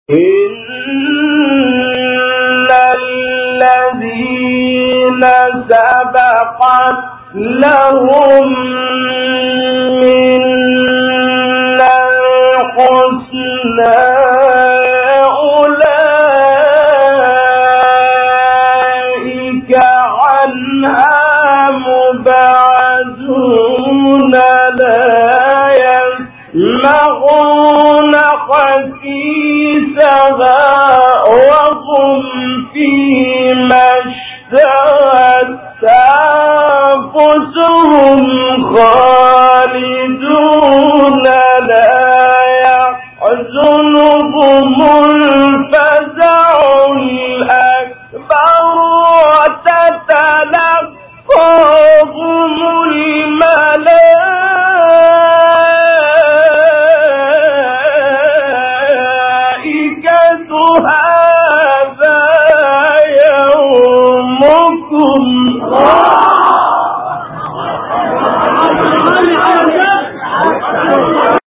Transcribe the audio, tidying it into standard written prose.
إن الذين سبقت لهم منا الحسنى أولئك عنها مبعدون لا يسمعون حسيسها وهم فيما اشتهت أنفسهم خالدون لا يحزنهم الفزع الأكبر وتتلقاهم الملائكة هذا يومكم